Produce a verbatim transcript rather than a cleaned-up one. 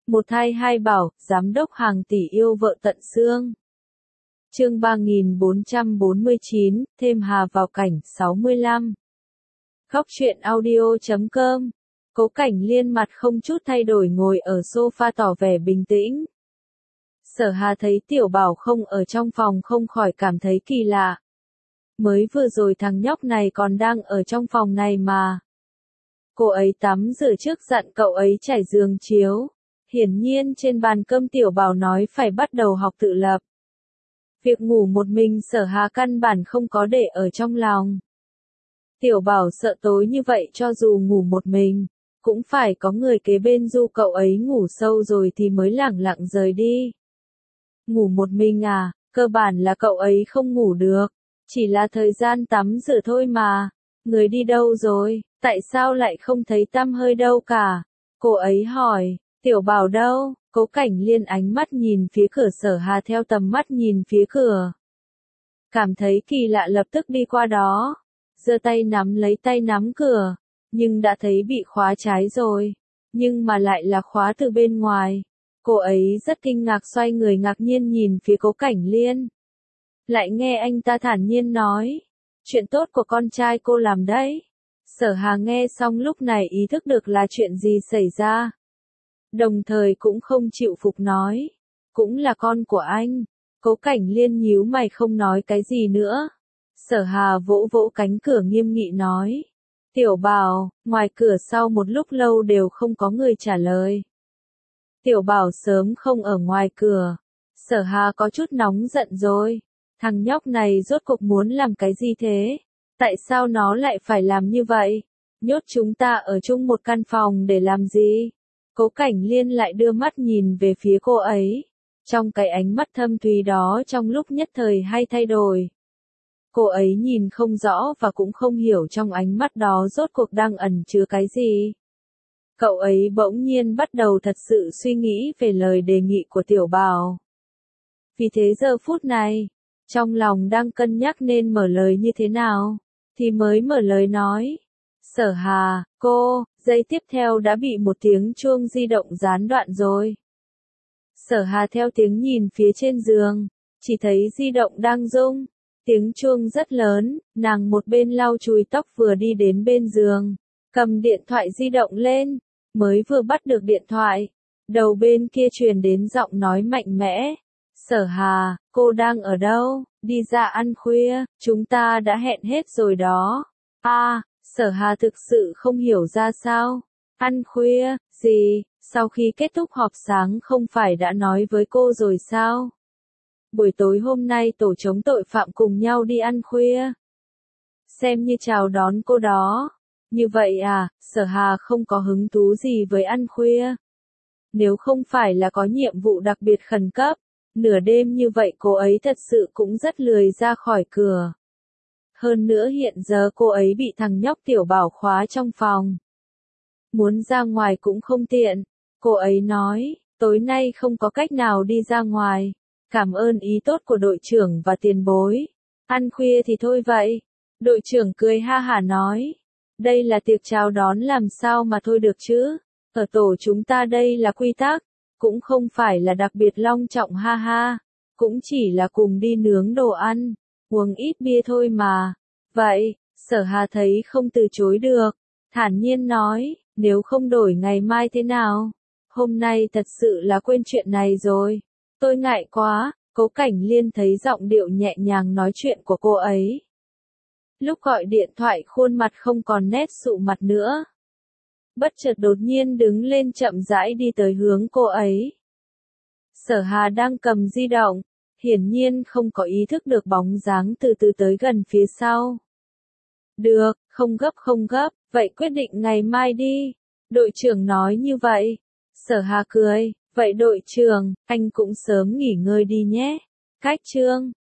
Một thai hai bảo, giám đốc hàng tỷ yêu vợ tận xương. Chương ba nghìn bốn trăm bốn mươi chín, thêm Hà vào cảnh, sáu mươi lăm. Khóc chuyện audio chấm com. Cố Cảnh Liên mặt không chút thay đổi ngồi ở sofa tỏ vẻ bình tĩnh. Sở Hà thấy Tiểu Bảo không ở trong phòng không khỏi cảm thấy kỳ lạ. Mới vừa rồi thằng nhóc này còn đang ở trong phòng này mà. Cô ấy tắm rửa trước dặn cậu ấy trải giường chiếu. Hiển nhiên trên bàn cơm Tiểu Bảo nói phải bắt đầu học tự lập. Việc ngủ một mình Sở Hà căn bản không có để ở trong lòng. Tiểu Bảo sợ tối như vậy cho dù ngủ một mình, cũng phải có người kế bên du cậu ấy ngủ sâu rồi thì mới lẳng lặng rời đi. Ngủ một mình à, cơ bản là cậu ấy không ngủ được, chỉ là thời gian tắm rửa thôi mà. Người đi đâu rồi, tại sao lại không thấy tăm hơi đâu cả? Cô ấy hỏi, Tiểu Bảo đâu? Cố Cảnh Liên ánh mắt nhìn phía cửa Sở Hà theo tầm mắt nhìn phía cửa. Cảm thấy kỳ lạ lập tức đi qua đó, giơ tay nắm lấy tay nắm cửa, nhưng đã thấy bị khóa trái rồi, nhưng mà lại là khóa từ bên ngoài. Cô ấy rất kinh ngạc xoay người ngạc nhiên nhìn phía Cố Cảnh Liên. Lại nghe anh ta thản nhiên nói, chuyện tốt của con trai cô làm đấy. Sở Hà nghe xong lúc này ý thức được là chuyện gì xảy ra. Đồng thời cũng không chịu phục nói, cũng là con của anh. Cố Cảnh Liên nhíu mày không nói cái gì nữa. Sở Hà vỗ vỗ cánh cửa nghiêm nghị nói, Tiểu Bảo, ngoài cửa sau một lúc lâu đều không có người trả lời. Tiểu Bảo sớm không ở ngoài cửa. Sở Hà có chút nóng giận rồi. Thằng nhóc này rốt cuộc muốn làm cái gì thế? Tại sao nó lại phải làm như vậy? Nhốt chúng ta ở chung một căn phòng để làm gì? Cố Cảnh Liên lại đưa mắt nhìn về phía cô ấy. Trong cái ánh mắt thâm thúy đó trong lúc nhất thời hay thay đổi. Cô ấy nhìn không rõ và cũng không hiểu trong ánh mắt đó rốt cuộc đang ẩn chứa cái gì. Cậu ấy bỗng nhiên bắt đầu thật sự suy nghĩ về lời đề nghị của Tiểu Bảo. Vì thế giờ phút này, trong lòng đang cân nhắc nên mở lời như thế nào, thì mới mở lời nói. Sở Hà, cô, giây tiếp theo đã bị một tiếng chuông di động gián đoạn rồi. Sở Hà theo tiếng nhìn phía trên giường, chỉ thấy di động đang rung, tiếng chuông rất lớn, nàng một bên lau chùi tóc vừa đi đến bên giường, cầm điện thoại di động lên, mới vừa bắt được điện thoại, đầu bên kia truyền đến giọng nói mạnh mẽ. Sở Hà, cô đang ở đâu? Đi ra ăn khuya, chúng ta đã hẹn hết rồi đó. A, à, Sở Hà thực sự không hiểu ra sao. Ăn khuya, gì, sau khi kết thúc họp sáng không phải đã nói với cô rồi sao? Buổi tối hôm nay tổ chống tội phạm cùng nhau đi ăn khuya. Xem như chào đón cô đó. Như vậy à, Sở Hà không có hứng thú gì với ăn khuya. Nếu không phải là có nhiệm vụ đặc biệt khẩn cấp, nửa đêm như vậy cô ấy thật sự cũng rất lười ra khỏi cửa. Hơn nữa hiện giờ cô ấy bị thằng nhóc Tiểu Bảo khóa trong phòng. Muốn ra ngoài cũng không tiện. Cô ấy nói, tối nay không có cách nào đi ra ngoài. Cảm ơn ý tốt của đội trưởng và tiền bối. Ăn khuya thì thôi vậy. Đội trưởng cười ha hả nói. Đây là tiệc chào đón làm sao mà thôi được chứ. Ở tổ chúng ta đây là quy tắc. Cũng không phải là đặc biệt long trọng ha ha. Cũng chỉ là cùng đi nướng đồ ăn. Uống ít bia thôi mà. Vậy, Sở Hà thấy không từ chối được. Thản nhiên nói, nếu không đổi ngày mai thế nào? Hôm nay thật sự là quên chuyện này rồi. Tôi ngại quá. Cố Cảnh Liên thấy giọng điệu nhẹ nhàng nói chuyện của cô ấy. Lúc gọi điện thoại khuôn mặt không còn nét sụ mặt nữa. Bất chợt đột nhiên đứng lên chậm rãi đi tới hướng cô ấy. Sở Hà đang cầm di động, hiển nhiên không có ý thức được bóng dáng từ từ tới gần phía sau. Được, không gấp không gấp, vậy quyết định ngày mai đi. Đội trưởng nói như vậy. Sở Hà cười, vậy đội trưởng, anh cũng sớm nghỉ ngơi đi nhé. Cách chương.